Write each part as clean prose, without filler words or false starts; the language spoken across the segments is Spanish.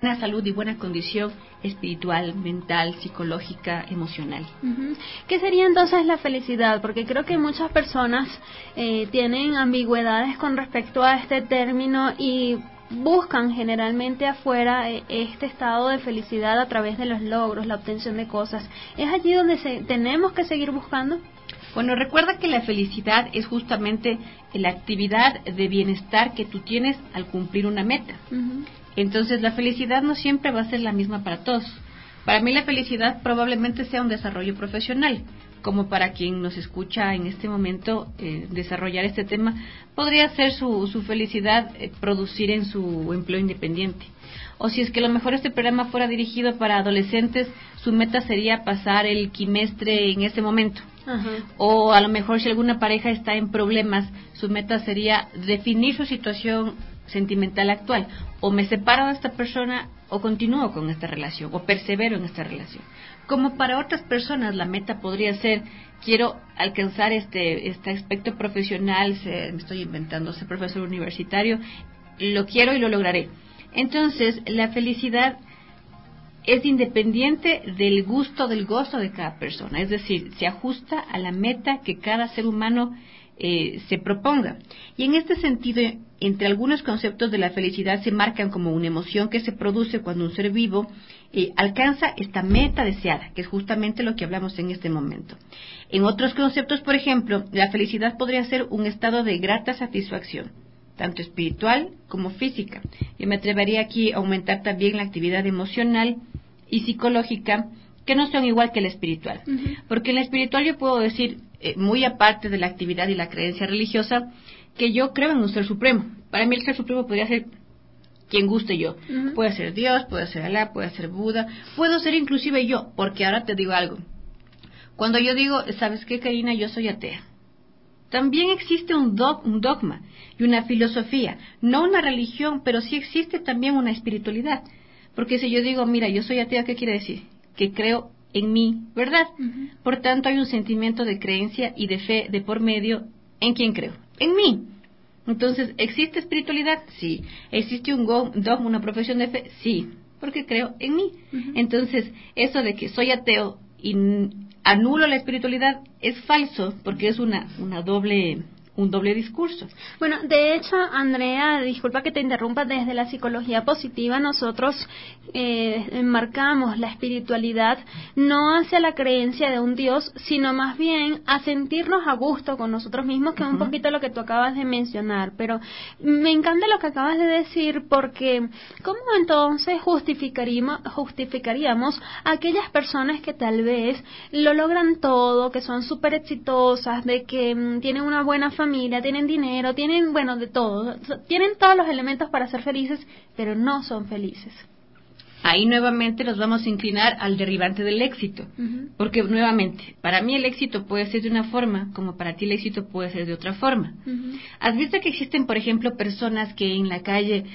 buena salud y buena condición espiritual, mental, psicológica, emocional. ¿Qué sería entonces la felicidad? Porque creo que muchas personas tienen ambigüedades con respecto a este término y buscan generalmente afuera este estado de felicidad a través de los logros, la obtención de cosas. ¿Es allí donde tenemos que seguir buscando? Bueno, recuerda que la felicidad es justamente la actividad de bienestar que tú tienes al cumplir una meta. Entonces, la felicidad no siempre va a ser la misma para todos. Para mí la felicidad probablemente sea un desarrollo profesional, como para quien nos escucha en este momento desarrollar este tema, podría ser su felicidad producir en su empleo independiente. O si es que a lo mejor este programa fuera dirigido para adolescentes, su meta sería pasar el quimestre en ese momento. O a lo mejor si alguna pareja está en problemas, su meta sería definir su situación sentimental actual. O me separo de esta persona o continúo con esta relación o persevero en esta relación. Como para otras personas la meta podría ser, quiero alcanzar este aspecto profesional, me estoy inventando, ser profesor universitario, lo quiero y lo lograré. Entonces, la felicidad es independiente del gusto, del gozo de cada persona, es decir, se ajusta a la meta que cada ser humano se proponga. Y en este sentido, entre algunos conceptos de la felicidad se marcan como una emoción que se produce cuando un ser vivo alcanza esta meta deseada, que es justamente lo que hablamos en este momento. En otros conceptos, por ejemplo, la felicidad podría ser un estado de grata satisfacción, tanto espiritual como física. Yo me atrevería aquí a aumentar también la actividad emocional y psicológica, que no son igual que la espiritual. Porque en la espiritual yo puedo decir, muy aparte de la actividad y la creencia religiosa, que yo creo en un ser supremo. Para mí el ser supremo podría ser quien guste yo. Puede ser Dios, puede ser Alá, puede ser Buda, puedo ser inclusive yo, porque ahora te digo algo. Cuando yo digo, ¿sabes qué, Karina? Yo soy atea. También existe un dogma y una filosofía, no una religión, pero sí existe también una espiritualidad. Porque si yo digo, mira, yo soy atea, ¿qué quiere decir? Que creo en mí, ¿verdad? Por tanto, hay un sentimiento de creencia y de fe de por medio en quien creo, en mí. Entonces, ¿existe espiritualidad? Sí. ¿Existe un dogma, una profesión de fe? Sí, porque creo en mí. Entonces, eso de que soy ateo y anulo la espiritualidad es falso, porque es un doble discurso. Bueno, de hecho, Andrea, disculpa que te interrumpa, desde la psicología positiva nosotros enmarcamos la espiritualidad no hacia la creencia de un Dios, sino más bien a sentirnos a gusto con nosotros mismos, que es un poquito lo que tú acabas de mencionar. Pero me encanta lo que acabas de decir, porque ¿cómo entonces justificaríamos a aquellas personas que tal vez lo logran todo, que son súper exitosas, de que tienen una buena familia, tienen dinero, tienen, bueno, de todo, tienen todos los elementos para ser felices, pero no son felices? Ahí nuevamente nos vamos a inclinar al derivante del éxito, porque nuevamente, para mí el éxito puede ser de una forma, como para ti el éxito puede ser de otra forma. ¿Has visto que existen, por ejemplo, personas que en la calle,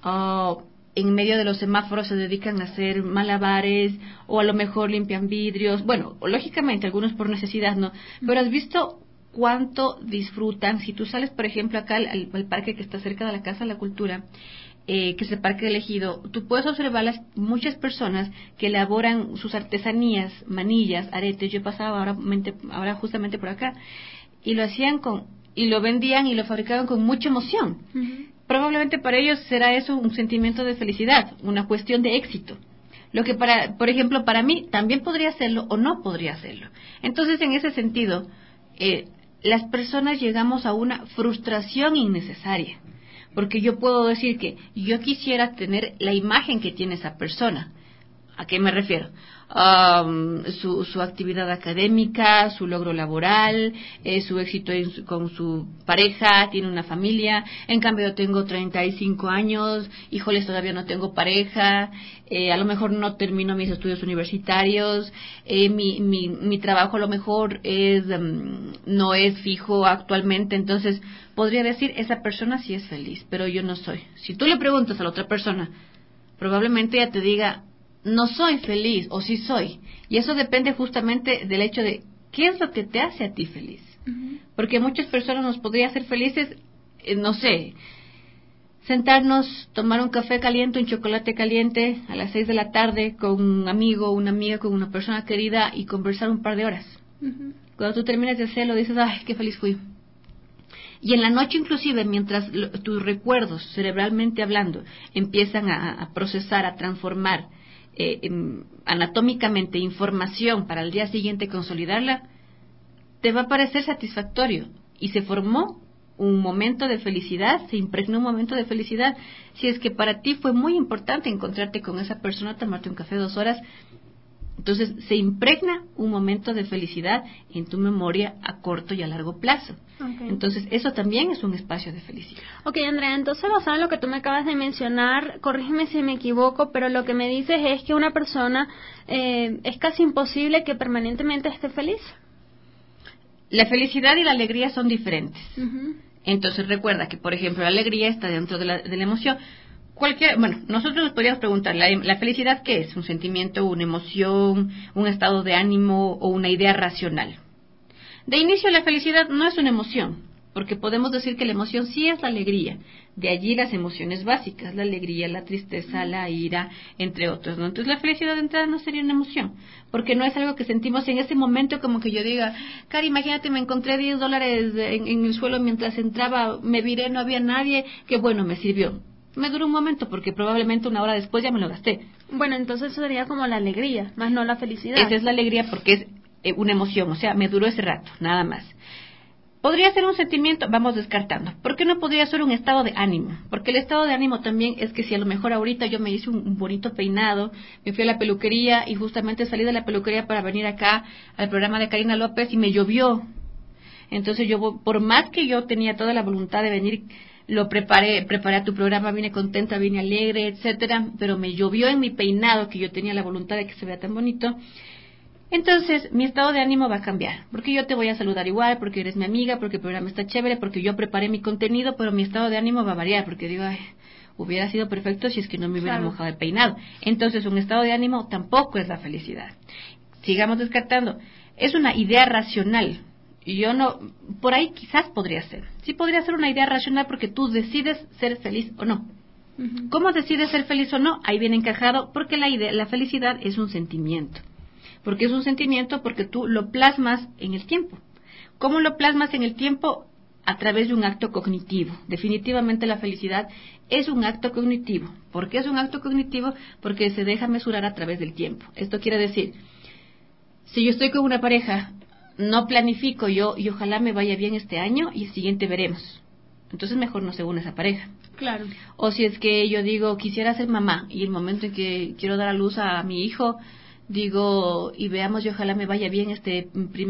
en medio de los semáforos, se dedican a hacer malabares, o a lo mejor limpian vidrios? Bueno, lógicamente, algunos por necesidad, ¿no? Pero ¿has visto cuánto disfrutan? Si tú sales, por ejemplo, acá al parque que está cerca de la Casa de la Cultura, que es el Parque del Ejido, tú puedes observar muchas personas que elaboran sus artesanías, manillas, aretes. Yo pasaba ahora justamente por acá, y lo hacían y lo vendían y lo fabricaban con mucha emoción. Probablemente para ellos será eso un sentimiento de felicidad, una cuestión de éxito. Lo que por ejemplo, para mí también podría serlo o no podría serlo. Entonces, en ese sentido, las personas llegamos a una frustración innecesaria, porque yo puedo decir que yo quisiera tener la imagen que tiene esa persona. ¿A qué me refiero? Su actividad académica, su logro laboral, su éxito con su pareja, tiene una familia. En cambio, yo tengo 35 años, híjoles, todavía no tengo pareja, a lo mejor no termino mis estudios universitarios, mi trabajo a lo mejor no es fijo actualmente. Entonces, podría decir, esa persona sí es feliz, pero yo no soy. Si tú le preguntas a la otra persona, probablemente ella te diga, no soy feliz, o sí soy. Y eso depende justamente del hecho de qué es lo que te hace a ti feliz. Porque muchas personas nos podría hacer felices, no sé, sentarnos, tomar un café caliente, un chocolate caliente a las 6 de la tarde con un amigo, una amiga, con una persona querida y conversar un par de horas. Cuando tú termines de hacerlo, dices, ay, qué feliz fui. Y en la noche inclusive, mientras tus recuerdos, cerebralmente hablando, empiezan a procesar, a transformar anatómicamente información para el día siguiente consolidarla, te va a parecer satisfactorio. Y se formó un momento de felicidad, se impregnó un momento de felicidad. Si es que para ti fue muy importante encontrarte con esa persona, tomarte un café 2 horas, entonces se impregna un momento de felicidad en tu memoria a corto y a largo plazo. Okay. Entonces eso también es un espacio de felicidad. Ok, Andrea, entonces basado en lo que tú me acabas de mencionar, corrígeme si me equivoco, pero lo que me dices es que una persona es casi imposible que permanentemente esté feliz. La felicidad y la alegría son diferentes. Entonces recuerda que, por ejemplo, la alegría está dentro de la emoción. Nosotros nos podríamos preguntar, ¿la felicidad qué es? ¿Un sentimiento, una emoción, un estado de ánimo o una idea racional? De inicio, la felicidad no es una emoción, porque podemos decir que la emoción sí es la alegría. De allí las emociones básicas, la alegría, la tristeza, la ira, entre otros, ¿no? Entonces la felicidad de entrada no sería una emoción, porque no es algo que sentimos en ese momento, como que yo diga, Cari, imagínate, me encontré $10 en el suelo mientras entraba, me viré, no había nadie, qué bueno, me sirvió. Me duró un momento, porque probablemente 1 hora después ya me lo gasté. Bueno, entonces eso sería como la alegría, más no la felicidad. Esa es la alegría porque es una emoción, o sea, me duró ese rato, nada más. Podría ser un sentimiento, vamos descartando. ¿Por qué no podría ser un estado de ánimo? Porque el estado de ánimo también es que si a lo mejor ahorita yo me hice un bonito peinado, me fui a la peluquería y justamente salí de la peluquería para venir acá al programa de Karina López y me llovió. Entonces yo, por más que yo tenía toda la voluntad de venir, lo preparé a tu programa, vine contenta, vine alegre, etcétera, pero me llovió en mi peinado, que yo tenía la voluntad de que se vea tan bonito. Entonces, mi estado de ánimo va a cambiar, porque yo te voy a saludar igual, porque eres mi amiga, porque el programa está chévere, porque yo preparé mi contenido, pero mi estado de ánimo va a variar, porque digo, ay, hubiera sido perfecto si es que no me hubiera mojado el peinado. Entonces, un estado de ánimo tampoco es la felicidad. Sigamos descartando. Es una idea racional. Y yo no, por ahí quizás podría ser. Sí podría ser una idea racional porque tú decides ser feliz o no. ¿Cómo decides ser feliz o no? Ahí viene encajado, porque la felicidad es un sentimiento. Porque es un sentimiento porque tú lo plasmas en el tiempo. ¿Cómo lo plasmas en el tiempo? A través de un acto cognitivo. Definitivamente la felicidad es un acto cognitivo. ¿Por qué es un acto cognitivo? Porque se deja mesurar a través del tiempo. Esto quiere decir, si yo estoy con una pareja, no planifico yo y ojalá me vaya bien este año y el siguiente veremos. Entonces mejor no se une esa pareja. Claro. O si es que yo digo, quisiera ser mamá y el momento en que quiero dar a luz a mi hijo, digo, y veamos y ojalá me vaya bien este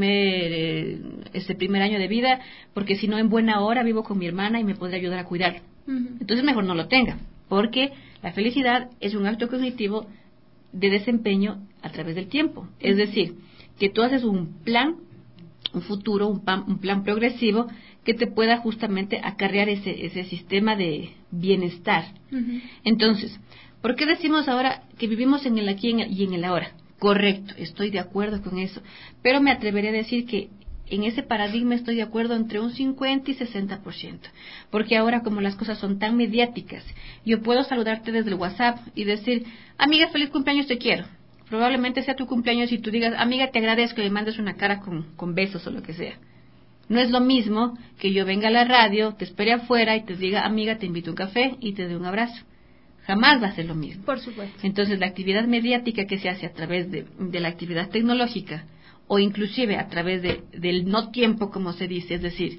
primer año de vida, porque si no en buena hora vivo con mi hermana y me podrá ayudar a cuidarlo. Entonces mejor no lo tenga, porque la felicidad es un acto cognitivo de desempeño a través del tiempo. Es decir, que tú haces un plan, un futuro, un plan progresivo que te pueda justamente acarrear ese sistema de bienestar. Entonces, ¿por qué decimos ahora que vivimos en el aquí y en el ahora? Correcto, estoy de acuerdo con eso, pero me atreveré a decir que en ese paradigma estoy de acuerdo entre un 50 y 60%, porque ahora como las cosas son tan mediáticas, yo puedo saludarte desde el WhatsApp y decir, amiga, feliz cumpleaños, te quiero. Probablemente sea tu cumpleaños y tú digas, amiga, te agradezco, y me mandes una cara con besos o lo que sea. No es lo mismo que yo venga a la radio, te espere afuera y te diga, amiga, te invito a un café y te dé un abrazo. Jamás va a ser lo mismo. Por supuesto. Entonces, la actividad mediática que se hace a través de la actividad tecnológica o inclusive a través del no tiempo, como se dice, es decir,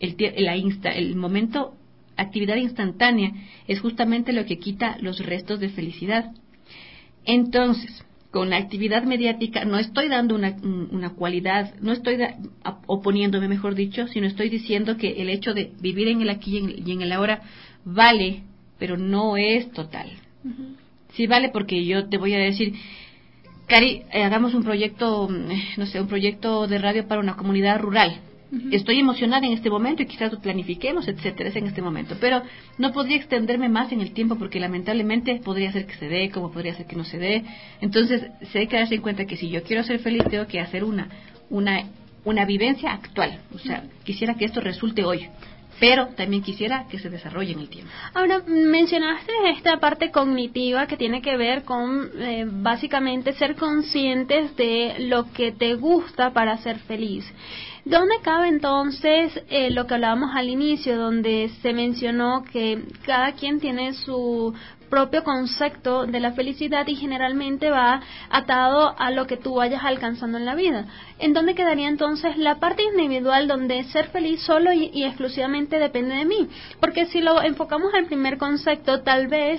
el momento, actividad instantánea, es justamente lo que quita los restos de felicidad. Entonces, con la actividad mediática no estoy dando una cualidad, no estoy oponiéndome, mejor dicho, sino estoy diciendo que el hecho de vivir en el aquí y en el ahora vale, pero no es total. Sí vale porque yo te voy a decir, Cari, hagamos un proyecto, un proyecto de radio para una comunidad rural. Estoy emocionada en este momento y quizás lo planifiquemos, etcétera, es en este momento, pero no podría extenderme más en el tiempo porque lamentablemente podría ser que se dé, como podría ser que no se dé. Entonces, se hay que darse en cuenta que si yo quiero ser feliz, tengo que hacer una vivencia actual. O sea, quisiera que esto resulte hoy. pero también quisiera que se desarrolle en el tiempo. Ahora, mencionaste esta parte cognitiva que tiene que ver con básicamente ser conscientes de lo que te gusta para ser feliz. ¿Dónde cabe entonces lo que hablábamos al inicio, donde se mencionó que cada quien tiene su propio concepto de la felicidad y generalmente va atado a lo que tú vayas alcanzando en la vida? ¿En dónde quedaría entonces la parte individual donde ser feliz solo y exclusivamente depende de mí? Porque si lo enfocamos al primer concepto, tal vez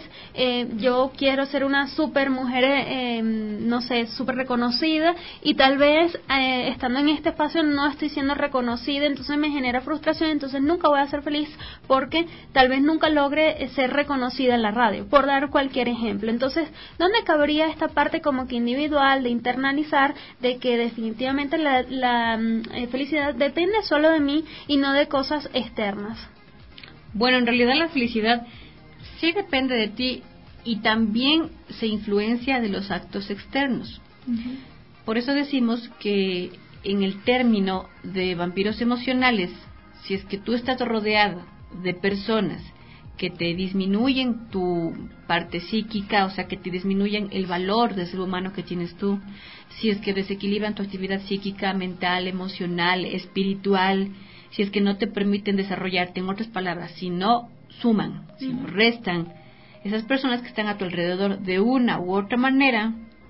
yo quiero ser una super mujer, no sé, super reconocida, y tal vez estando en este espacio no estoy siendo reconocida, entonces me genera frustración, entonces nunca voy a ser feliz porque tal vez nunca logre ser reconocida en la radio, por dar cualquier ejemplo. Entonces, ¿dónde cabría esta parte como que individual de internalizar de que definitivamente la felicidad depende solo de mí y no de cosas externas? Bueno, en realidad la felicidad sí depende de ti y también se influencia de los actos externos. Uh-huh. Por eso decimos que en el término de vampiros emocionales, si es que tú estás rodeado de personas que te disminuyen tu parte psíquica, o sea, que te disminuyen el valor del ser humano que tienes tú, si es que desequilibran tu actividad psíquica, mental, emocional, espiritual, si es que no te permiten desarrollarte, en otras palabras, si no suman, si no restan, esas personas que están a tu alrededor de una u otra manera,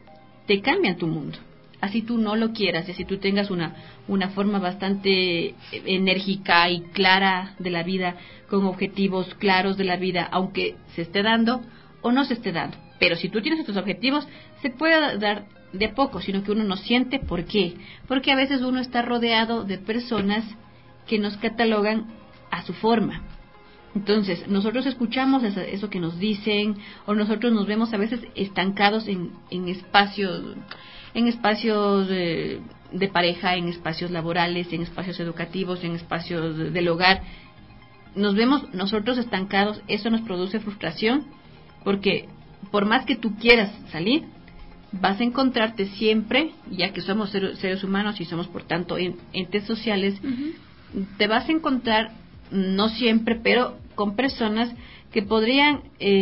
te cambian tu mundo. Así tú no lo quieras, y así tú tengas una forma bastante enérgica y clara de la vida, con objetivos claros de la vida, aunque se esté dando o no se esté dando. Pero si tú tienes estos objetivos, se puede dar de a poco, sino que uno no siente. ¿Por qué? Porque a veces uno está rodeado de personas que nos catalogan a su forma. Entonces, nosotros escuchamos eso que nos dicen, o nosotros nos vemos a veces estancados en espacios de pareja, en espacios laborales, en espacios educativos, en espacios del hogar. Nos vemos nosotros estancados, eso nos produce frustración, porque por más que tú quieras salir, vas a encontrarte siempre, ya que somos seres humanos y somos por tanto entes sociales, uh-huh, te vas a encontrar, no siempre, pero con personas que podrían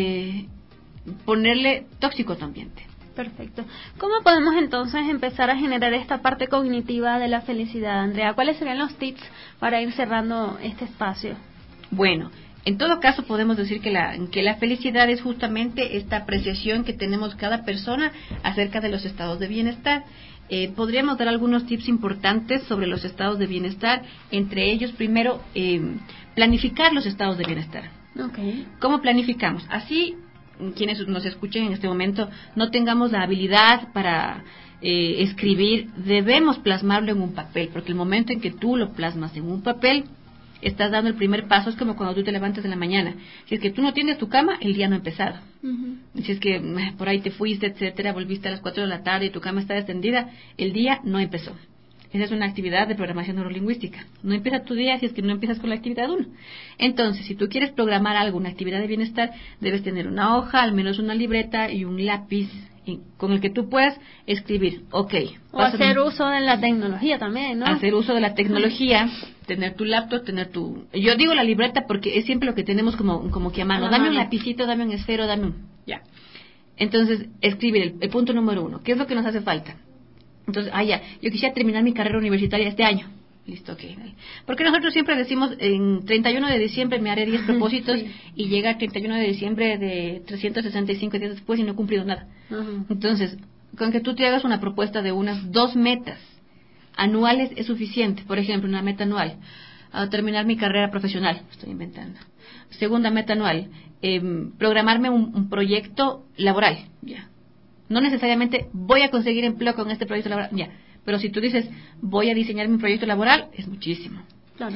ponerle tóxico a tu ambiente. Perfecto. ¿Cómo podemos entonces empezar a generar esta parte cognitiva de la felicidad, Andrea? ¿Cuáles serían los tips para ir cerrando este espacio? Bueno, en todo caso podemos decir que la felicidad es justamente esta apreciación que tenemos cada persona acerca de los estados de bienestar. Podríamos dar algunos tips importantes sobre los estados de bienestar, entre ellos primero planificar los estados de bienestar. Okay. ¿Cómo planificamos? Así quienes nos escuchen en este momento no tengamos la habilidad para escribir, debemos plasmarlo en un papel, porque el momento en que tú lo plasmas en un papel, estás dando el primer paso. Es como cuando tú te levantas en la mañana. Si es que tú no tienes tu cama, el día no ha empezado. Uh-huh. Si es que por ahí te fuiste, etcétera, volviste a las 4 de la tarde y tu cama está extendida, el día no empezó. Esa es una actividad de programación neurolingüística. No empieza tu día si es que no empiezas con la actividad 1. Entonces, si tú quieres programar algo, una actividad de bienestar, debes tener una hoja, al menos una libreta y un lápiz con el que tú puedas escribir. Okay. O hacer uso de la tecnología también, ¿no? Hacer uso de la tecnología, tener tu laptop, yo digo la libreta porque es siempre lo que tenemos como que a mano. Dame un lapicito, dame un esfero, dame un... Ya. Entonces, escribir el punto número 1. ¿Qué es lo que nos hace falta? Entonces, yo quisiera terminar mi carrera universitaria este año. Listo, ok. Porque nosotros siempre decimos, en 31 de diciembre me haré 10 propósitos, sí, y llega el 31 de diciembre de 365 días después y no he cumplido nada. Uh-huh. Entonces, con que tú te hagas una propuesta de unas 2 metas anuales es suficiente. Por ejemplo, una meta anual, a terminar mi carrera profesional, estoy inventando. Segunda meta anual, programarme un proyecto laboral, ya. No necesariamente voy a conseguir empleo con este proyecto laboral, ya. Pero si tú dices, voy a diseñar mi proyecto laboral, es muchísimo. Claro.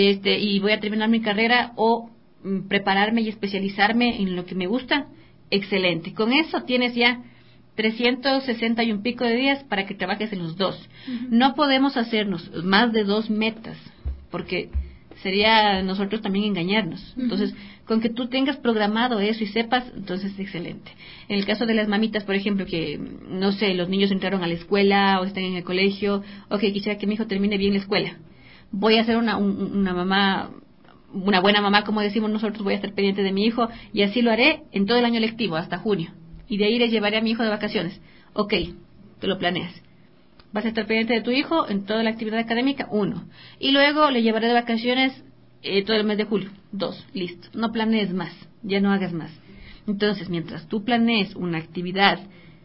Y voy a terminar mi carrera o prepararme y especializarme en lo que me gusta, excelente. Con eso tienes ya 360 y un pico de días para que trabajes en los 2. Uh-huh. No podemos hacernos más de 2 metas, porque sería nosotros también engañarnos. Uh-huh. Entonces, con que tú tengas programado eso y sepas, entonces es excelente. En el caso de las mamitas, por ejemplo, que, no sé, los niños entraron a la escuela o están en el colegio, quisiera que mi hijo termine bien la escuela. Voy a ser una mamá una buena mamá, como decimos nosotros, voy a estar pendiente de mi hijo y así lo haré en todo el año lectivo, hasta junio. Y de ahí le llevaré a mi hijo de vacaciones. Ok, te lo planeas. Vas a estar pendiente de tu hijo en toda la actividad académica, 1. Y luego le llevaré de vacaciones todo el mes de julio, 2. Listo. No planees más, ya no hagas más. Entonces, mientras tú planees una actividad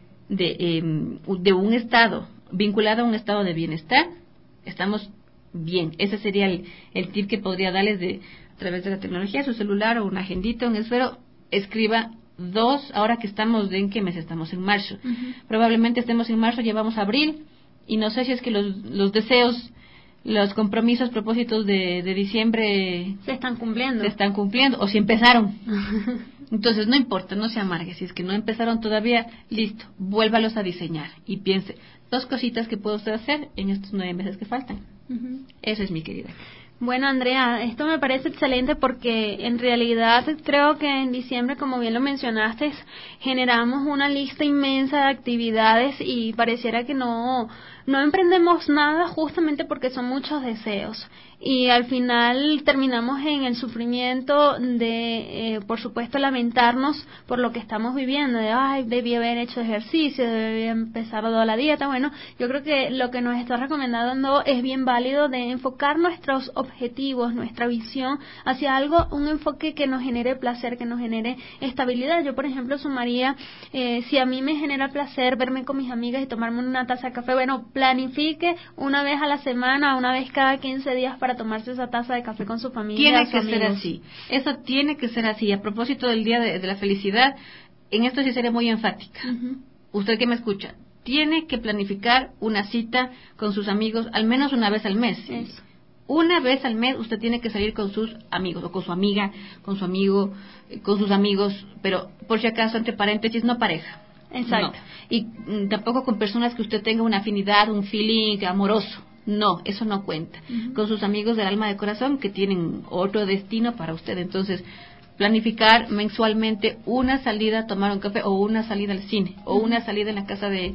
de un estado, vinculada a un estado de bienestar, estamos bien. Ese sería el tip que podría darles a través de la tecnología, su celular o una agendita, un esfero, escriba 2, ahora que estamos, ¿en qué mes estamos? En marzo. Probablemente estemos en marzo, llevamos abril, y no sé si es que los deseos, los compromisos, propósitos de diciembre se están cumpliendo, o si empezaron. Entonces, no importa, no se amargue. Si es que no empezaron todavía, listo, vuélvalos a diseñar y piense 2 cositas que puede usted hacer en estos 9 meses que faltan. Eso es, mi querida. Bueno, Andrea, esto me parece excelente porque en realidad creo que en diciembre, como bien lo mencionaste, generamos una lista inmensa de actividades y pareciera que no emprendemos nada justamente porque son muchos deseos. Y al final terminamos en el sufrimiento de, por supuesto, lamentarnos por lo que estamos viviendo, de, ay, debí haber hecho ejercicio, debí empezar toda la dieta. Bueno, yo creo que lo que nos está recomendando es bien válido de enfocar nuestros objetivos, nuestra visión hacia algo, un enfoque que nos genere placer, que nos genere estabilidad. Yo, por ejemplo, sumaría, si a mí me genera placer verme con mis amigas y tomarme una taza de café, bueno, planifique una vez a la semana, una vez cada 15 días para tomarse esa taza de café con su familia. Tiene que ser así. Eso tiene que ser así. A propósito del Día de la Felicidad, en esto sí seré muy enfática. Usted que me escucha, tiene que planificar una cita con sus amigos al menos una vez al mes. Eso. Una vez al mes usted tiene que salir con sus amigos, o con su amiga, con su amigo, con sus amigos, pero por si acaso, entre paréntesis, no pareja. Exacto. No. Y tampoco con personas que usted tenga una afinidad, un feeling amoroso. No, eso no cuenta. Con sus amigos del alma de corazón que tienen otro destino para usted. Entonces, planificar mensualmente una salida a tomar un café, o una salida al cine, o una salida en la casa de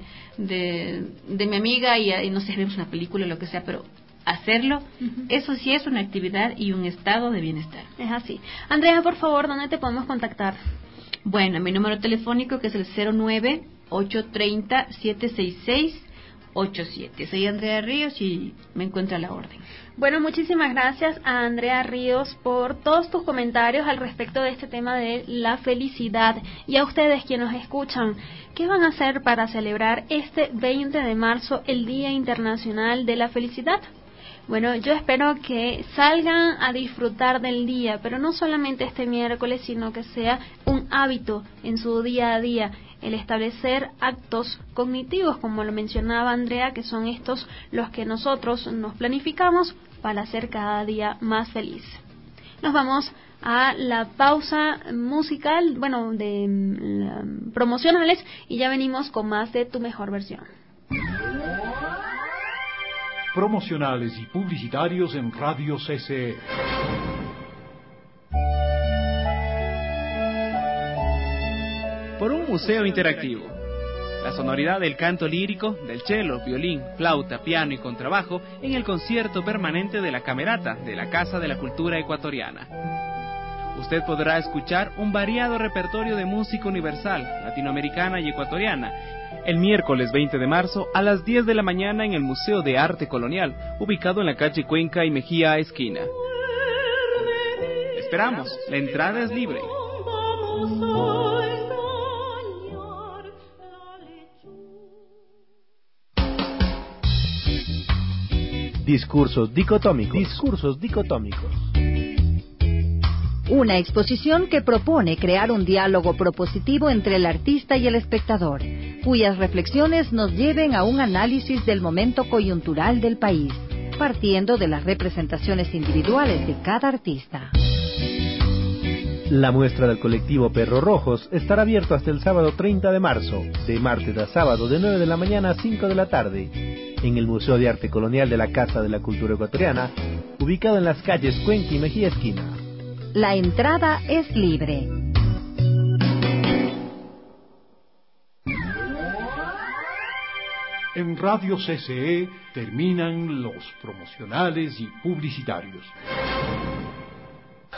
mi amiga y no sé, vemos una película o lo que sea, pero hacerlo, eso sí es una actividad y un estado de bienestar. Es así. Andrea, por favor, ¿dónde te podemos contactar? Bueno, mi número telefónico, que es el 09-830-766-87. Soy Andrea Ríos y me encuentro a la orden. Bueno, muchísimas gracias a Andrea Ríos por todos tus comentarios al respecto de este tema de la felicidad. Y a ustedes quienes nos escuchan, ¿qué van a hacer para celebrar este 20 de marzo, el Día Internacional de la Felicidad? Bueno, yo espero que salgan a disfrutar del día, pero no solamente este miércoles, sino que sea un hábito en su día a día, el establecer actos cognitivos, como lo mencionaba Andrea, que son estos los que nosotros nos planificamos para hacer cada día más feliz. Nos vamos a la pausa musical, promocionales, y ya venimos con más de Tu Mejor Versión. Promocionales y publicitarios en Radio CCE. Por un museo interactivo. La sonoridad del canto lírico, del cello, violín, flauta, piano y contrabajo en el concierto permanente de la Camerata de la Casa de la Cultura Ecuatoriana. Usted podrá escuchar un variado repertorio de música universal, latinoamericana y ecuatoriana, el miércoles 20 de marzo a las 10 de la mañana en el Museo de Arte Colonial, ubicado en la calle Cuenca y Mejía esquina. Esperamos, la entrada es libre. Discursos dicotómicos. Una exposición que propone crear un diálogo propositivo entre el artista y el espectador, cuyas reflexiones nos lleven a un análisis del momento coyuntural del país, partiendo de las representaciones individuales de cada artista. La muestra del colectivo Perros Rojos estará abierto hasta el sábado 30 de marzo, de martes a sábado de 9 de la mañana a 5 de la tarde, en el Museo de Arte Colonial de la Casa de la Cultura Ecuatoriana, ubicado en las calles Cuenca y Mejía esquina. La entrada es libre. En Radio CCE terminan los promocionales y publicitarios.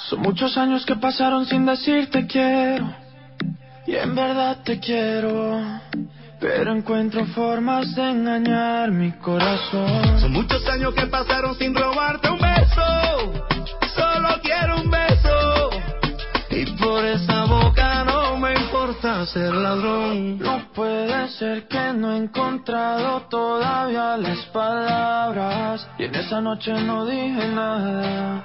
Son muchos años que pasaron sin decirte quiero, y en verdad te quiero, pero encuentro formas de engañar mi corazón. Son muchos años que pasaron sin robarte un beso, solo quiero un beso, y por esa boca no me importa ser ladrón. No puede ser que no he encontrado todavía las palabras, y en esa noche no dije nada.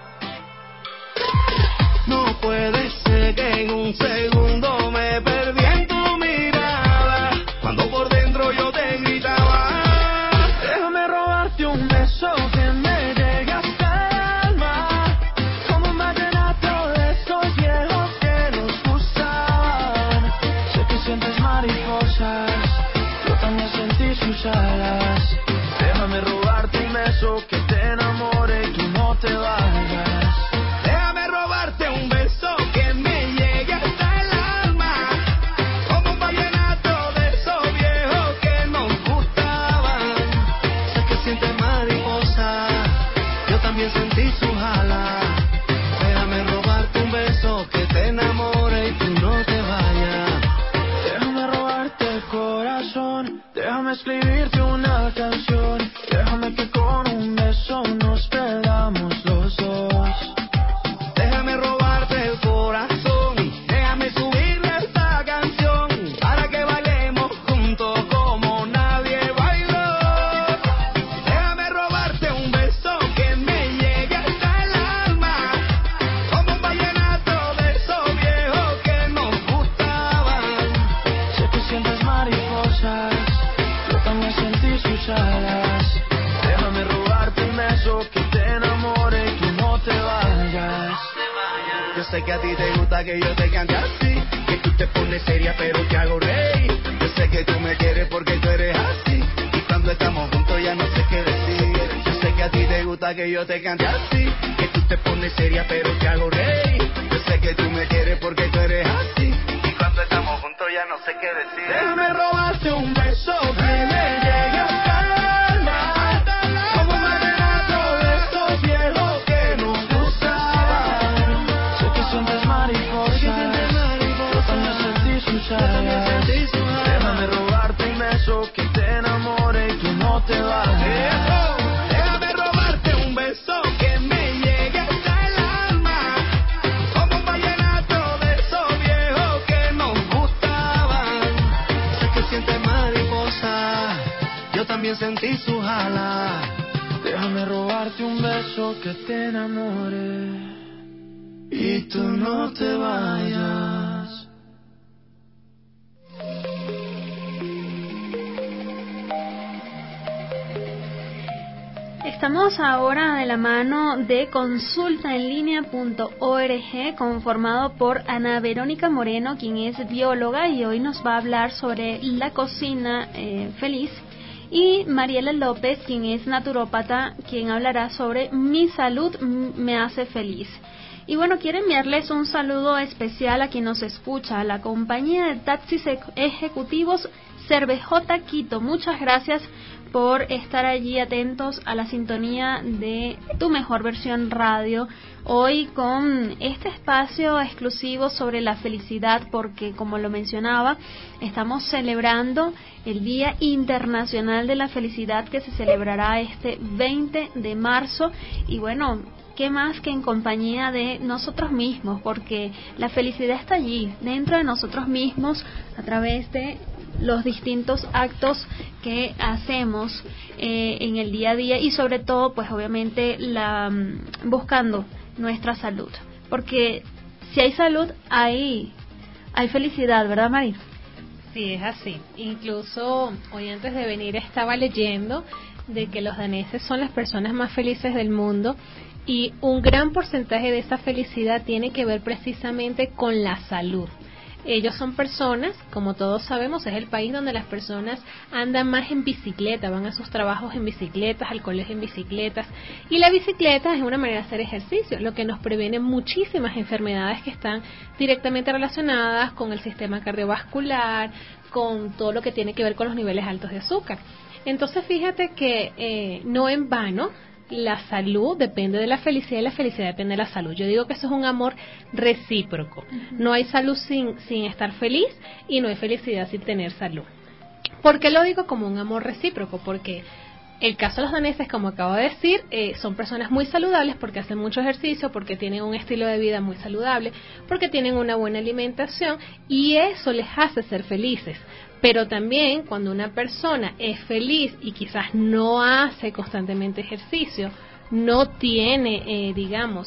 No puede ser que en un segundo me perdí en tu mirada, cuando por dentro yo te gritaba. Déjame robarte un beso que me llegue hasta el alma, como un vallenato de esos viejos que nos gustaban. Sé que sientes mariposas, yo también sentí sus alas. Déjame robarte un beso que te enamore y tú no te vayas. Déjame robarte un beso que me llegue hasta el alma, como un vallenato de esos viejos que nos gustaban. Sé que sientes mariposa, yo también sentí sus alas. Déjame robarte un beso que te enamore y tú no te vayas. Déjame robarte el corazón, déjame escribirte una canción, déjame que con un beso nos perdamos los dos. Déjame robarte el corazón, déjame subirle esta canción, para que bailemos juntos como nadie bailó. Déjame robarte un beso que me llegue hasta el alma, como un vallenato de esos viejos que nos gustaban. Sé que sientes mariposas, yo también sentí sus alas. Déjame robarte un beso que te enamore y tú no te vayas. Yo sé que a ti te gusta que yo te cante así, que tú te pones seria pero te hago reír. Yo sé que tú me quieres porque tú eres así, y cuando estamos juntos ya no sé qué decir. Yo sé que a ti te gusta que yo te cante así, que tú te pones seria pero te hago reír. Yo sé que tú me quieres porque tú eres así, y cuando estamos juntos ya no sé qué decir. Déjame robarte un beso que me llegue hasta el alma, como un vallenato de esos viejos que nos gustaban. Sé que sientes mariposas, yo también sentí sus alas. Déjame robarte un beso que te enamore y tú no te vayas. Déjame robarte un beso que me llegue hasta el alma, como un vallenato de esos viejos que nos gustaban. Sé que sientes mariposa, yo también sentí sus alas. Déjame robarte un beso que te enamore y tú no te vayas. Estamos ahora de la mano de consultaenlinea.org, conformado por Ana Verónica Moreno, quien es bióloga y hoy nos va a hablar sobre la cocina feliz, y Mariela López, quien es naturópata, quien hablará sobre Mi salud me hace feliz. Y bueno, quiero enviarles un saludo especial a quien nos escucha, a la compañía de taxis ejecutivos Cervejota Quito. Muchas gracias por estar allí atentos a la sintonía de Tu Mejor Versión Radio, hoy con este espacio exclusivo sobre la felicidad, porque como lo mencionaba, estamos celebrando el Día Internacional de la Felicidad, que se celebrará este 20 de marzo, y bueno, qué más que en compañía de nosotros mismos, porque la felicidad está allí, dentro de nosotros mismos, a través de los distintos actos que hacemos en el día a día, y sobre todo, pues obviamente, buscando nuestra salud, porque si hay salud, hay felicidad, ¿verdad, Mari? Sí, es así. Incluso hoy antes de venir estaba leyendo de que los daneses son las personas más felices del mundo, y un gran porcentaje de esa felicidad tiene que ver precisamente con la salud. Ellos son personas, como todos sabemos, es el país donde las personas andan más en bicicleta, van a sus trabajos en bicicletas, al colegio en bicicletas, y la bicicleta es una manera de hacer ejercicio, lo que nos previene muchísimas enfermedades que están directamente relacionadas con el sistema cardiovascular, con todo lo que tiene que ver con los niveles altos de azúcar. Entonces fíjate que no en vano la salud depende de la felicidad y la felicidad depende de la salud. Yo digo que eso es un amor recíproco. No hay salud sin estar feliz y no hay felicidad sin tener salud. ¿Por qué lo digo como un amor recíproco? Porque el caso de los daneses, como acabo de decir, son personas muy saludables porque hacen mucho ejercicio, porque tienen un estilo de vida muy saludable, porque tienen una buena alimentación y eso les hace ser felices. Pero también cuando una persona es feliz y quizás no hace constantemente ejercicio, no tiene,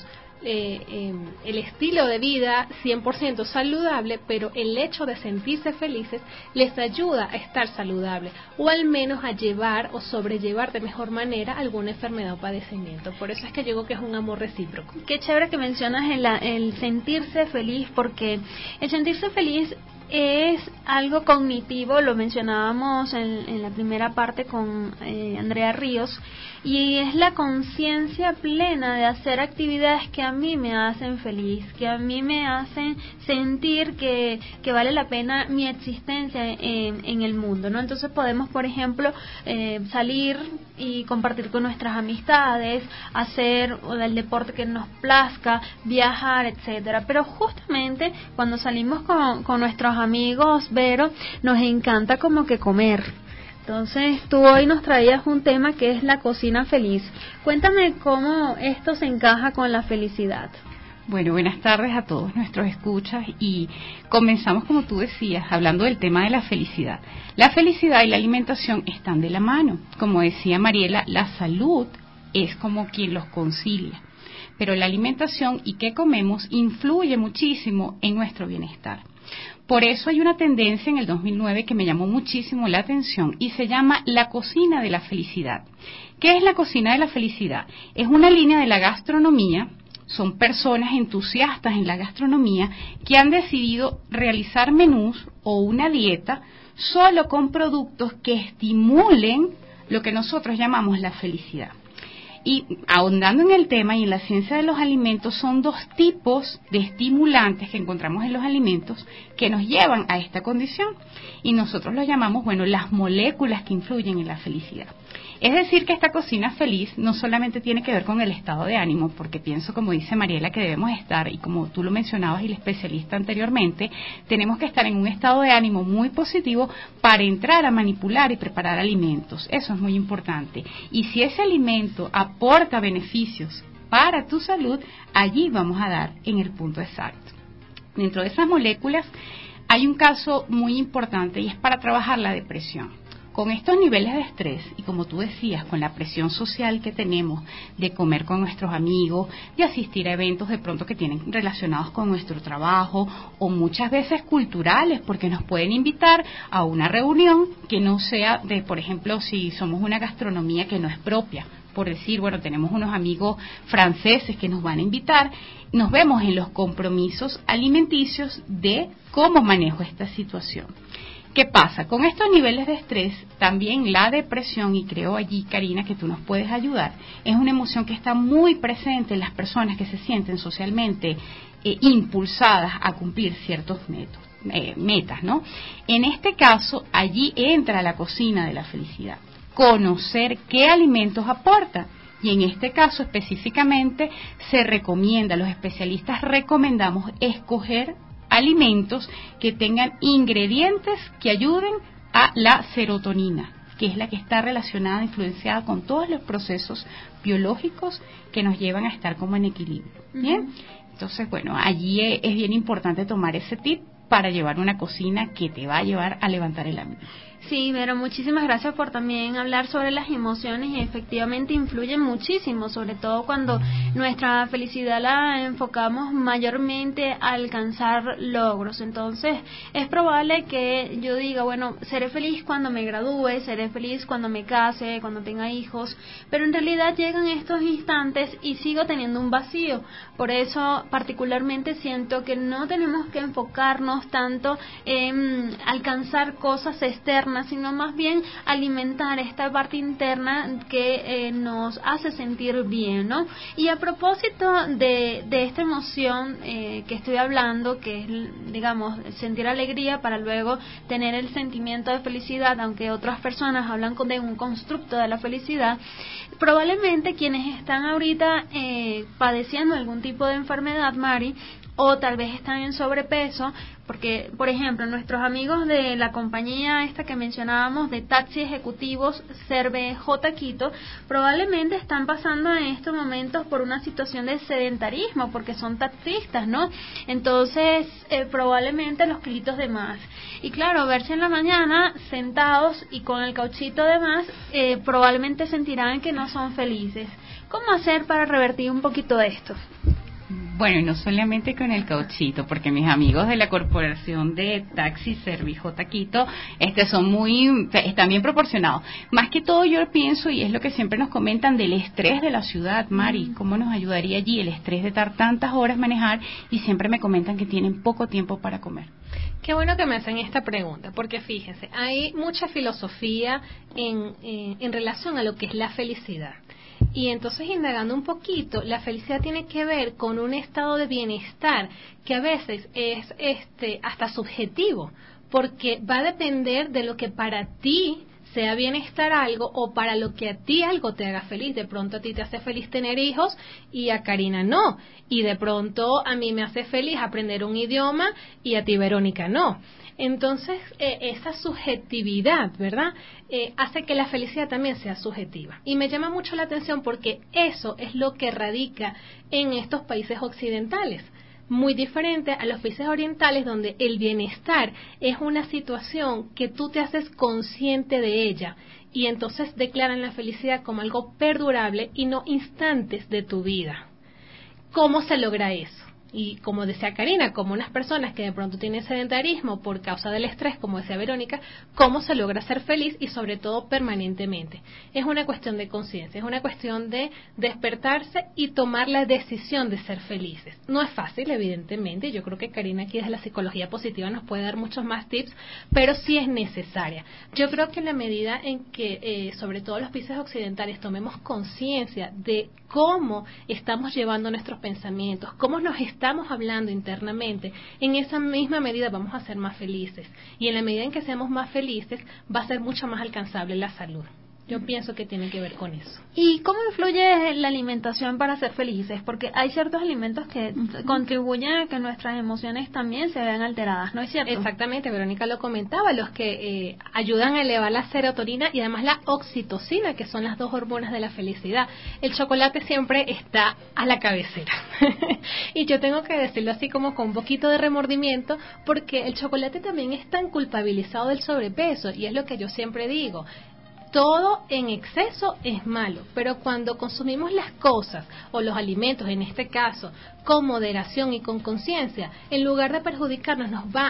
el estilo de vida 100% saludable, pero el hecho de sentirse felices les ayuda a estar saludable o al menos a llevar o sobrellevar de mejor manera alguna enfermedad o padecimiento. Por eso es que yo digo que es un amor recíproco. Qué chévere que mencionas el sentirse feliz, porque el sentirse feliz es algo cognitivo, lo mencionábamos en la primera parte con Andrea Ríos, y es la conciencia plena de hacer actividades que a mí me hacen feliz, que a mí me hacen sentir que vale la pena mi existencia en el mundo, ¿no? Entonces podemos, por ejemplo, salir y compartir con nuestras amistades, hacer el deporte que nos plazca, viajar, etcétera. Pero justamente cuando salimos con nuestros amigos, Vero, nos encanta como que comer. Entonces, tú hoy nos traías un tema que es la cocina feliz. Cuéntame cómo esto se encaja con la felicidad. Bueno, buenas tardes a todos nuestros escuchas y comenzamos, como tú decías, hablando del tema de la felicidad. La felicidad y la alimentación están de la mano. Como decía Mariela, la salud es como quien los concilia, pero la alimentación y qué comemos influye muchísimo en nuestro bienestar. Por eso hay una tendencia en el 2009 que me llamó muchísimo la atención y se llama la cocina de la felicidad. ¿Qué es la cocina de la felicidad? Es una línea de la gastronomía. Son personas entusiastas en la gastronomía que han decidido realizar menús o una dieta solo con productos que estimulen lo que nosotros llamamos la felicidad. Y ahondando en el tema y en la ciencia de los alimentos, son dos tipos de estimulantes que encontramos en los alimentos que nos llevan a esta condición. Y nosotros los llamamos, las moléculas que influyen en la felicidad. Es decir, que esta cocina feliz no solamente tiene que ver con el estado de ánimo, porque pienso, como dice Mariela, que debemos estar, y como tú lo mencionabas y el especialista anteriormente, tenemos que estar en un estado de ánimo muy positivo para entrar a manipular y preparar alimentos. Eso es muy importante. Y si ese alimento aporta beneficios para tu salud, allí vamos a dar en el punto exacto. Dentro de esas moléculas hay un caso muy importante y es para trabajar la depresión. Con estos niveles de estrés y como tú decías, con la presión social que tenemos de comer con nuestros amigos, de asistir a eventos de pronto que tienen relacionados con nuestro trabajo o muchas veces culturales, porque nos pueden invitar a una reunión que no sea de, por ejemplo, si somos una gastronomía que no es propia, por decir, tenemos unos amigos franceses que nos van a invitar, nos vemos en los compromisos alimenticios de cómo manejo esta situación. ¿Qué pasa? Con estos niveles de estrés, también la depresión, y creo allí, Karina, que tú nos puedes ayudar, es una emoción que está muy presente en las personas que se sienten socialmente impulsadas a cumplir ciertos metas, ¿no? En este caso, allí entra la cocina de la felicidad. Conocer qué alimentos aportan. Y en este caso específicamente se recomienda, los especialistas recomendamos escoger alimentos que tengan ingredientes que ayuden a la serotonina, que es la que está relacionada, influenciada con todos los procesos biológicos que nos llevan a estar como en equilibrio. ¿Bien? Entonces, allí es bien importante tomar ese tip para llevar una cocina que te va a llevar a levantar el ánimo. Sí, pero muchísimas gracias por también hablar sobre las emociones y efectivamente influyen muchísimo, sobre todo cuando nuestra felicidad la enfocamos mayormente a alcanzar logros. Entonces, es probable que yo diga, seré feliz cuando me gradúe, seré feliz cuando me case, cuando tenga hijos, pero en realidad llegan estos instantes y sigo teniendo un vacío. Por eso, particularmente siento que no tenemos que enfocarnos enfocamos tanto en alcanzar cosas externas, sino más bien alimentar esta parte interna que nos hace sentir bien, ¿no? Y a propósito de esta emoción que estoy hablando, que es, digamos, sentir alegría para luego tener el sentimiento de felicidad, aunque otras personas hablan de un constructo de la felicidad, probablemente quienes están ahorita padeciendo algún tipo de enfermedad, Mari, o tal vez están en sobrepeso, porque, por ejemplo, nuestros amigos de la compañía esta que mencionábamos de taxi ejecutivos CerveJ Quito, probablemente están pasando en estos momentos por una situación de sedentarismo, porque son taxistas, ¿no? Entonces, probablemente los kilitos de más. Y claro, verse en la mañana sentados y con el cauchito de más, probablemente sentirán que no son felices. ¿Cómo hacer para revertir un poquito esto? Bueno, y no solamente con el cauchito, porque mis amigos de la Corporación de Taxi CerveJ Quito están bien proporcionados. Más que todo yo pienso, y es lo que siempre nos comentan, del estrés de la ciudad, Mari, ¿cómo nos ayudaría allí el estrés de estar tantas horas manejar? Y siempre me comentan que tienen poco tiempo para comer. Qué bueno que me hacen esta pregunta, porque fíjense, hay mucha filosofía en relación a lo que es la felicidad. Y entonces, indagando un poquito, la felicidad tiene que ver con un estado de bienestar que a veces es hasta subjetivo, porque va a depender de lo que para ti sea bienestar algo, o para lo que a ti algo te haga feliz. De pronto a ti te hace feliz tener hijos y a Karina no, y de pronto a mí me hace feliz aprender un idioma y a ti, Verónica, no. Entonces, esa subjetividad, ¿verdad?, hace que la felicidad también sea subjetiva. Y me llama mucho la atención porque eso es lo que radica en estos países occidentales, muy diferente a los países orientales, donde el bienestar es una situación que tú te haces consciente de ella, y entonces declaran la felicidad como algo perdurable y no instantes de tu vida. ¿Cómo se logra eso? Y como decía Karina, como unas personas que de pronto tienen sedentarismo por causa del estrés, como decía Verónica, ¿cómo se logra ser feliz y sobre todo permanentemente? Es una cuestión de conciencia, es una cuestión de despertarse y tomar la decisión de ser felices. No es fácil, evidentemente, yo creo que Karina aquí desde la psicología positiva nos puede dar muchos más tips, pero sí es necesaria. Yo creo que en la medida en que, sobre todo los países occidentales, tomemos conciencia de cómo estamos llevando nuestros pensamientos, cómo nos estamos hablando internamente, en esa misma medida vamos a ser más felices. Y en la medida en que seamos más felices, va a ser mucho más alcanzable la salud. Yo pienso que tiene que ver con eso. ¿Y cómo influye la alimentación para ser felices? Porque hay ciertos alimentos que contribuyen a que nuestras emociones también se vean alteradas, ¿no es cierto? Exactamente, Verónica lo comentaba, los que ayudan a elevar la serotonina y además la oxitocina, que son las dos hormonas de la felicidad. El chocolate siempre está a la cabecera. Y yo tengo que decirlo así como con un poquito de remordimiento, porque el chocolate también es tan culpabilizado del sobrepeso, y es lo que yo siempre digo. Todo en exceso es malo, pero cuando consumimos las cosas o los alimentos, en este caso, con moderación y con conciencia, en lugar de perjudicarnos, nos va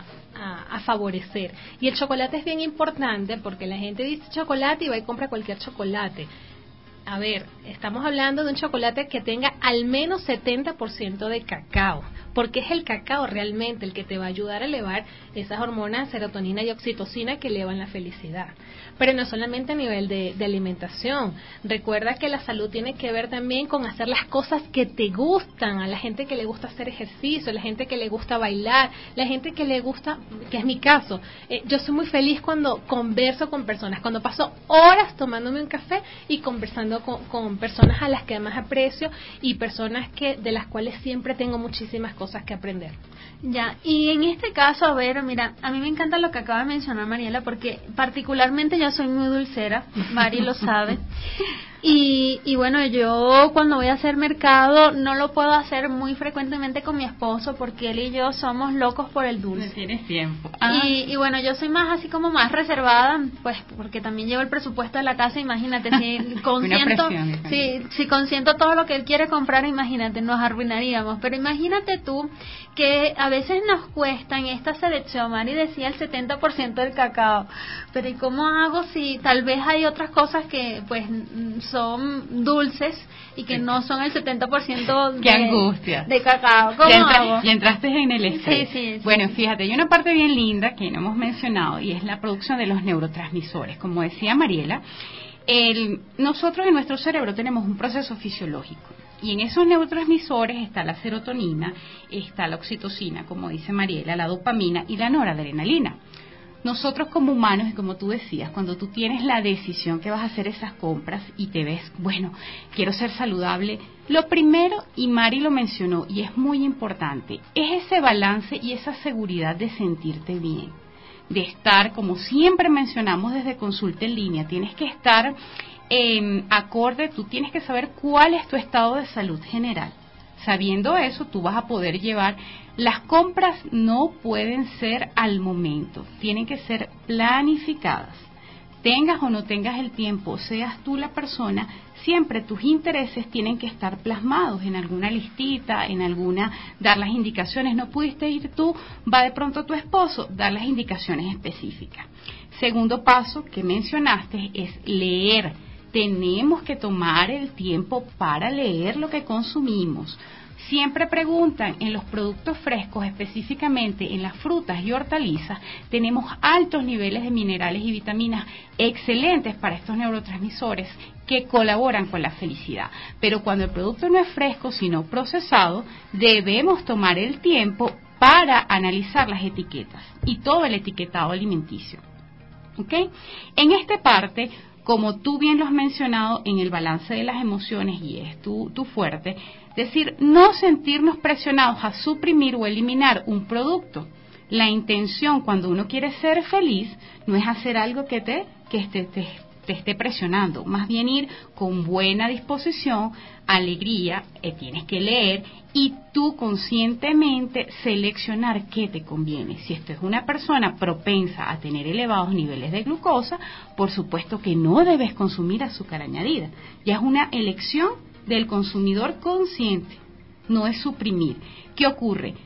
a favorecer. Y el chocolate es bien importante porque la gente dice chocolate y va y compra cualquier chocolate. A ver, estamos hablando de un chocolate que tenga al menos 70% de cacao, porque es el cacao realmente el que te va a ayudar a elevar esas hormonas serotonina y oxitocina que elevan la felicidad. Pero no solamente a nivel de alimentación. Recuerda que la salud tiene que ver también con hacer las cosas que te gustan. A la gente que le gusta hacer ejercicio, a la gente que le gusta bailar, la gente que le gusta, que es mi caso. Yo soy muy feliz cuando converso con personas, cuando paso horas tomándome un café y conversando con personas a las que además aprecio, y personas de las cuales siempre tengo muchísimas cosas que aprender. Ya, y en este caso, a ver, mira, a mí me encanta lo que acaba de mencionar Mariela, porque particularmente yo soy muy dulcera, Mari lo sabe, y bueno, yo cuando voy a hacer mercado no lo puedo hacer muy frecuentemente con mi esposo, porque él y yo somos locos por el dulce. No tienes tiempo. Y bueno, yo soy más así como más reservada, pues porque también llevo el presupuesto de la casa, imagínate, si consiento todo lo que él quiere comprar, imagínate, nos arruinaríamos. Pero imagínate tú que a veces nos cuesta en esta selección, Mari decía el 70% del cacao, pero ¿y cómo hago si tal vez hay otras cosas que pues son dulces y que no son el 70% ¡Qué angustia! de cacao. ¿Cómo hago? Ya entraste en el estrés. Sí. Bueno, fíjate, hay una parte bien linda que no hemos mencionado y es la producción de los neurotransmisores. Como decía Mariela, nosotros en nuestro cerebro tenemos un proceso fisiológico y en esos neurotransmisores está la serotonina, está la oxitocina, como dice Mariela, la dopamina y la noradrenalina. Nosotros como humanos, y como tú decías, cuando tú tienes la decisión que vas a hacer esas compras y te ves, bueno, quiero ser saludable, lo primero, y Mari lo mencionó, y es muy importante, es ese balance y esa seguridad de sentirte bien, de estar, como siempre mencionamos desde consulta en línea, tienes que estar acorde, tú tienes que saber cuál es tu estado de salud general. Sabiendo eso, tú vas a poder llevar. Las compras no pueden ser al momento, tienen que ser planificadas. Tengas o no tengas el tiempo, seas tú la persona, siempre tus intereses tienen que estar plasmados en alguna listita, dar las indicaciones. No pudiste ir tú, va de pronto tu esposo, dar las indicaciones específicas. Segundo paso que mencionaste es leer. Tenemos que tomar el tiempo para leer lo que consumimos. Siempre preguntan, en los productos frescos, específicamente en las frutas y hortalizas, tenemos altos niveles de minerales y vitaminas excelentes para estos neurotransmisores que colaboran con la felicidad. Pero cuando el producto no es fresco, sino procesado, debemos tomar el tiempo para analizar las etiquetas y todo el etiquetado alimenticio. ¿Ok? En esta parte, como tú bien lo has mencionado, en el balance de las emociones, y es tu fuerte, decir, no sentirnos presionados a suprimir o eliminar un producto. La intención cuando uno quiere ser feliz no es hacer algo que te esté presionando, más bien ir con buena disposición, alegría, tienes que leer y tú conscientemente seleccionar qué te conviene. Si esto es una persona propensa a tener elevados niveles de glucosa, por supuesto que no debes consumir azúcar añadida. Ya es una elección del consumidor consciente, no es suprimir. ¿Qué ocurre?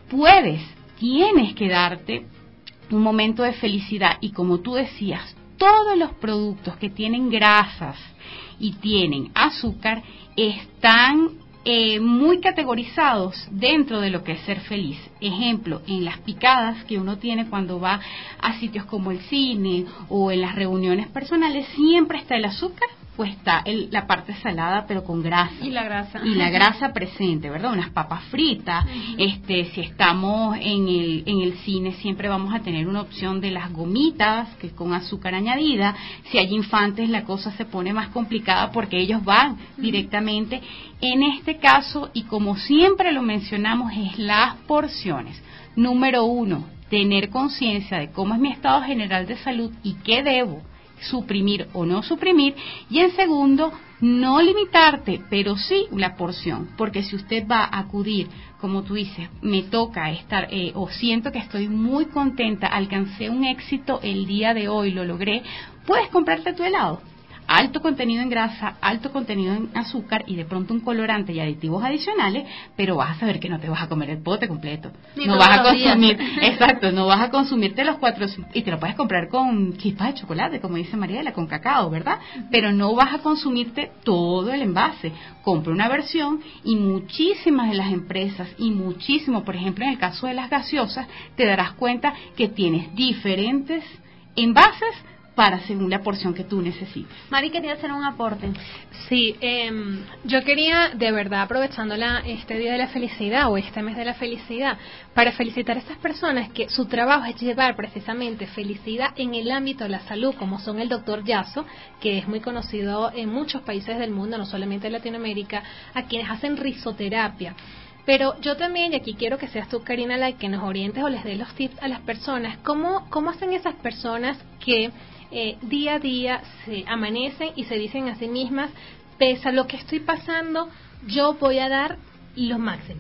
Tienes que darte un momento de felicidad y como tú decías, todos los productos que tienen grasas y tienen azúcar están muy categorizados dentro de lo que es ser feliz. Ejemplo, en las picadas que uno tiene cuando va a sitios como el cine o en las reuniones personales, siempre está el azúcar o está la parte salada pero con grasa. Y la grasa. Y la grasa presente, ¿verdad? Unas papas fritas. Si estamos en el cine siempre vamos a tener una opción de las gomitas que es con azúcar añadida. Si hay infantes la cosa se pone más complicada porque ellos van directamente. En este caso, y como siempre lo mencionamos, es las porciones. Número 1, tener conciencia de cómo es mi estado general de salud y qué debo suprimir o no suprimir, y en segundo, no limitarte, pero sí la porción, porque si usted va a acudir, como tú dices, me toca estar, o siento que estoy muy contenta, alcancé un éxito el día de hoy, lo logré, puedes comprarte tu helado. Alto contenido en grasa, alto contenido en azúcar y de pronto un colorante y aditivos adicionales, pero vas a saber que no te vas a comer el pote completo. No vas a consumir, exacto, no vas a consumirte los 4 y te lo puedes comprar con chispas de chocolate, como dice Mariela, con cacao, ¿verdad? Pero no vas a consumirte todo el envase. Compra una versión y muchísimas de las empresas y muchísimo, por ejemplo, en el caso de las gaseosas, te darás cuenta que tienes diferentes envases para según la porción que tú necesites. Mari quería hacer un aporte. Sí, yo quería, de verdad, aprovechando este Día de la Felicidad o este mes de la felicidad, para felicitar a estas personas que su trabajo es llevar precisamente felicidad en el ámbito de la salud, como son el doctor Yasso, que es muy conocido en muchos países del mundo, no solamente en Latinoamérica, a quienes hacen risoterapia. Pero yo también, y aquí quiero que seas tú, Karina, la que nos orientes o les dé los tips a las personas, ¿cómo hacen esas personas que día a día se amanecen y se dicen a sí mismas, pese a lo que estoy pasando, yo voy a dar lo máximo?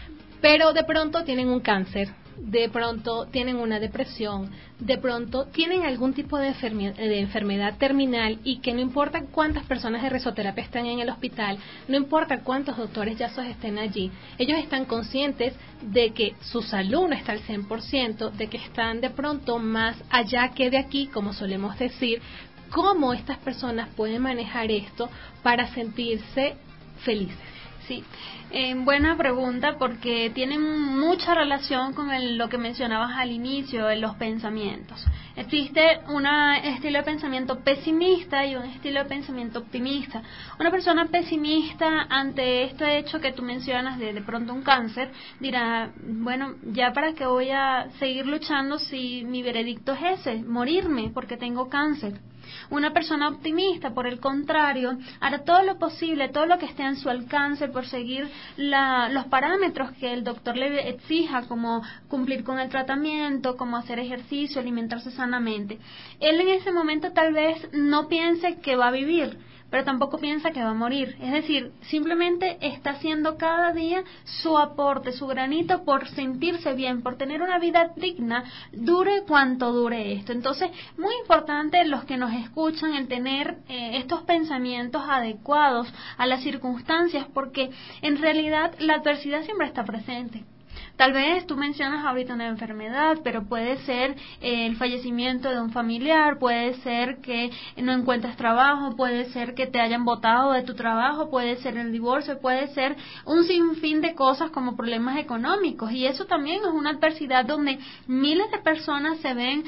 Pero de pronto tienen un cáncer, de pronto tienen una depresión, de pronto tienen algún tipo de enfermedad terminal y que no importa cuántas personas de risoterapia están en el hospital, no importa cuántos doctores Yassos estén allí, ellos están conscientes de que su salud no está al 100%, de que están de pronto más allá que de aquí, como solemos decir, cómo estas personas pueden manejar esto para sentirse felices. Sí, buena pregunta porque tiene mucha relación con lo que mencionabas al inicio de los pensamientos. Existe un estilo de pensamiento pesimista y un estilo de pensamiento optimista. Una persona pesimista ante este hecho que tú mencionas de pronto un cáncer dirá, bueno, ya para qué voy a seguir luchando si mi veredicto es ese, morirme porque tengo cáncer. Una persona optimista, por el contrario, hará todo lo posible, todo lo que esté en su alcance por seguir los parámetros que el doctor le exija, como cumplir con el tratamiento, como hacer ejercicio, alimentarse sanamente. Él en ese momento tal vez no piense que va a vivir, pero tampoco piensa que va a morir. Es decir, simplemente está haciendo cada día su aporte, su granito por sentirse bien, por tener una vida digna, dure cuanto dure esto. Entonces, muy importante los que nos escuchan el tener estos pensamientos adecuados a las circunstancias, porque en realidad la adversidad siempre está presente. Tal vez tú mencionas ahorita una enfermedad, pero puede ser el fallecimiento de un familiar, puede ser que no encuentres trabajo, puede ser que te hayan botado de tu trabajo, puede ser el divorcio, puede ser un sinfín de cosas como problemas económicos, y eso también es una adversidad donde miles de personas se ven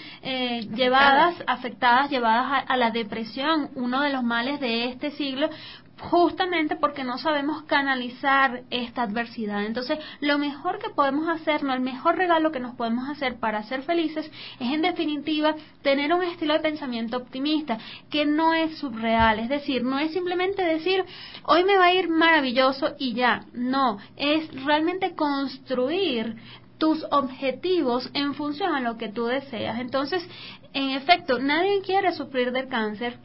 afectadas, llevadas a la depresión, uno de los males de este siglo, justamente porque no sabemos canalizar esta adversidad. Entonces, lo mejor que podemos hacernos, el mejor regalo que nos podemos hacer para ser felices es, en definitiva, tener un estilo de pensamiento optimista, que no es subreal, es decir, no es simplemente decir, hoy me va a ir maravilloso y ya, no, es realmente construir tus objetivos en función a lo que tú deseas. Entonces, en efecto, nadie quiere sufrir del cáncer,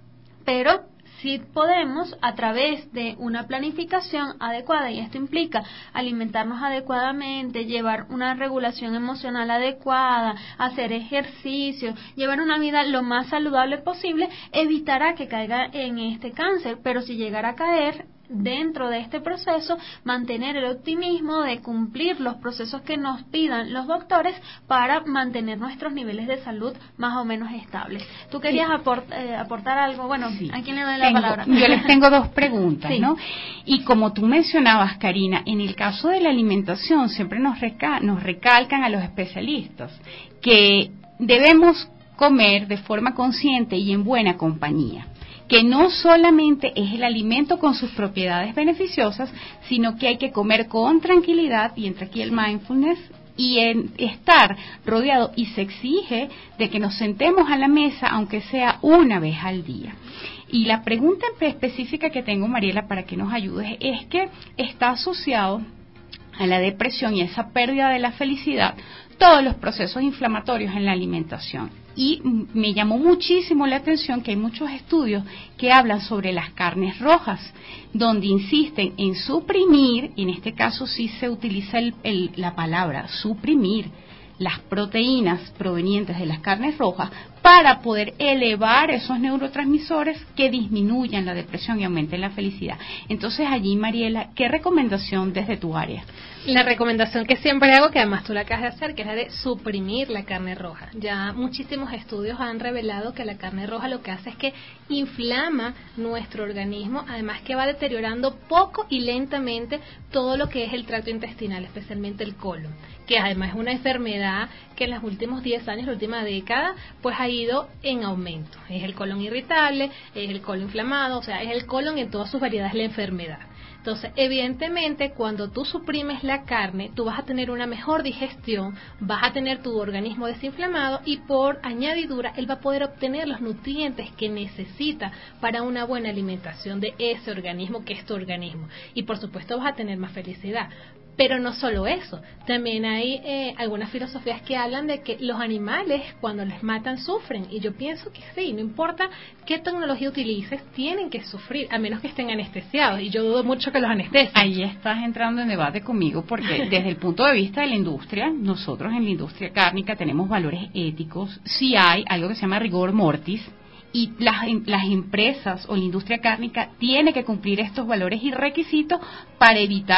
pero sí podemos, a través de una planificación adecuada, y esto implica alimentarnos adecuadamente, llevar una regulación emocional adecuada, hacer ejercicio, llevar una vida lo más saludable posible, evitará que caiga en este cáncer. Pero si llegara a caer, dentro de este proceso, mantener el optimismo de cumplir los procesos que nos pidan los doctores para mantener nuestros niveles de salud más o menos estables. ¿Tú querías aportar algo? Bueno, sí. ¿A quién le doy la palabra? Yo les tengo dos preguntas, sí. ¿no? Y como tú mencionabas, Karina, en el caso de la alimentación siempre nos recalcan a los especialistas que debemos comer de forma consciente y en buena compañía, que no solamente es el alimento con sus propiedades beneficiosas, sino que hay que comer con tranquilidad, y entra aquí el mindfulness, y estar rodeado, y se exige de que nos sentemos a la mesa, aunque sea una vez al día. Y la pregunta específica que tengo, Mariela, para que nos ayudes, es que está asociado a la depresión y a esa pérdida de la felicidad todos los procesos inflamatorios en la alimentación. Y me llamó muchísimo la atención que hay muchos estudios que hablan sobre las carnes rojas, donde insisten en suprimir, y en este caso sí se utiliza la palabra suprimir, las proteínas provenientes de las carnes rojas para poder elevar esos neurotransmisores que disminuyan la depresión y aumenten la felicidad. Entonces allí, Mariela, ¿qué recomendación desde tu área? La recomendación que siempre hago, que además tú la acabas de hacer, que es la de suprimir la carne roja. Ya muchísimos estudios han revelado que la carne roja lo que hace es que inflama nuestro organismo, además que va deteriorando poco y lentamente todo lo que es el tracto intestinal, especialmente el colon, que además es una enfermedad que en los últimos 10 años, la última década, pues ha ido en aumento. Es el colon irritable, es el colon inflamado, o sea, es el colon en todas sus variedades la enfermedad. Entonces, evidentemente, cuando tú suprimes la carne, tú vas a tener una mejor digestión, vas a tener tu organismo desinflamado y por añadidura, él va a poder obtener los nutrientes que necesita para una buena alimentación de ese organismo que es tu organismo. Y por supuesto vas a tener más felicidad. Pero no solo eso, también hay algunas filosofías que hablan de que los animales cuando les matan sufren, y yo pienso que sí, no importa qué tecnología utilices, tienen que sufrir, a menos que estén anestesiados, y yo dudo mucho que los anestesien. Ahí estás entrando en debate conmigo, porque desde el punto de vista de la industria, nosotros en la industria cárnica tenemos valores éticos, sí hay algo que se llama rigor mortis, y las empresas o la industria cárnica tiene que cumplir estos valores y requisitos para evitar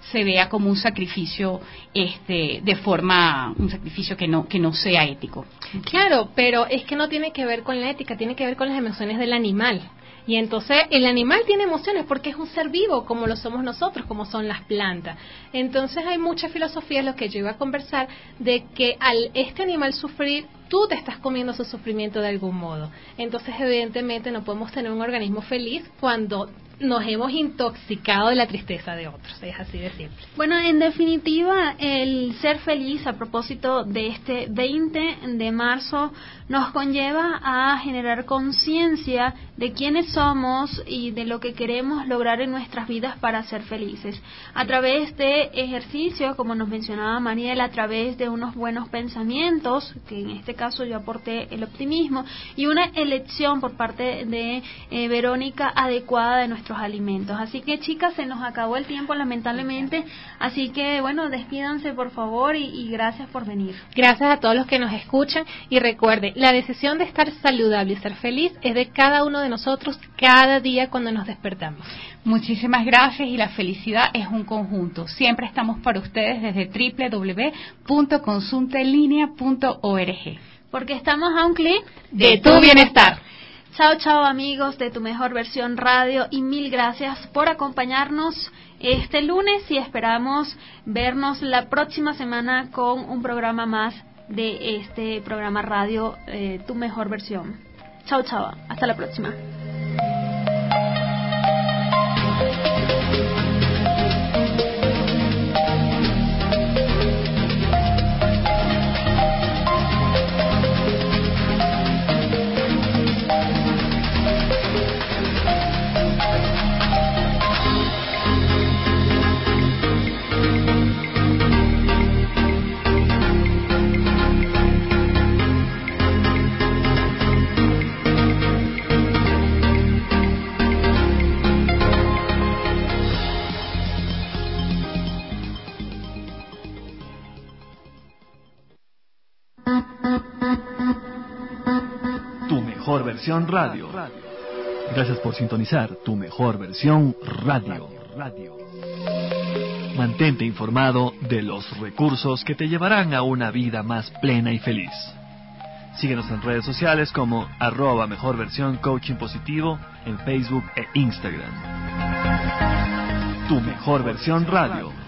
se vea como un sacrificio un sacrificio que no sea ético. Claro, pero es que no tiene que ver con la ética, tiene que ver con las emociones del animal. Y entonces el animal tiene emociones porque es un ser vivo como lo somos nosotros, como son las plantas. Entonces hay mucha filosofía, lo que yo iba a conversar, de que al este animal sufrir, tú te estás comiendo su sufrimiento de algún modo. Entonces evidentemente no podemos tener un organismo feliz cuando nos hemos intoxicado de la tristeza de otros, es así de simple. Bueno, en definitiva, el ser feliz a propósito de este 20 de marzo nos conlleva a generar conciencia de quiénes somos y de lo que queremos lograr en nuestras vidas para ser felices. A través de ejercicios, como nos mencionaba Mariela, a través de unos buenos pensamientos, que en este caso yo aporté el optimismo, y una elección por parte de Verónica adecuada de nuestros alimentos. Así que, chicas, se nos acabó el tiempo lamentablemente, así que bueno, despídanse por favor y gracias por venir. Gracias a todos los que nos escuchan y recuerde, la decisión de estar saludable y ser feliz es de cada uno de nosotros cada día cuando nos despertamos. Muchísimas gracias, y la felicidad es un conjunto. Siempre estamos para ustedes desde www.consultaenlinea.org. Porque estamos a un clic de tu bienestar. Chao, chao amigos de Tu Mejor Versión Radio, y mil gracias por acompañarnos este lunes, y esperamos vernos la próxima semana con un programa más de este programa radio Tu Mejor Versión. Chao, chao, hasta la próxima. Tu Mejor Versión Radio. Gracias por sintonizar Tu Mejor Versión Radio. Mantente informado de los recursos que te llevarán a una vida más plena y feliz. Síguenos en redes sociales como @mejorversión coaching positivo en Facebook e Instagram. Tu Mejor Versión Radio.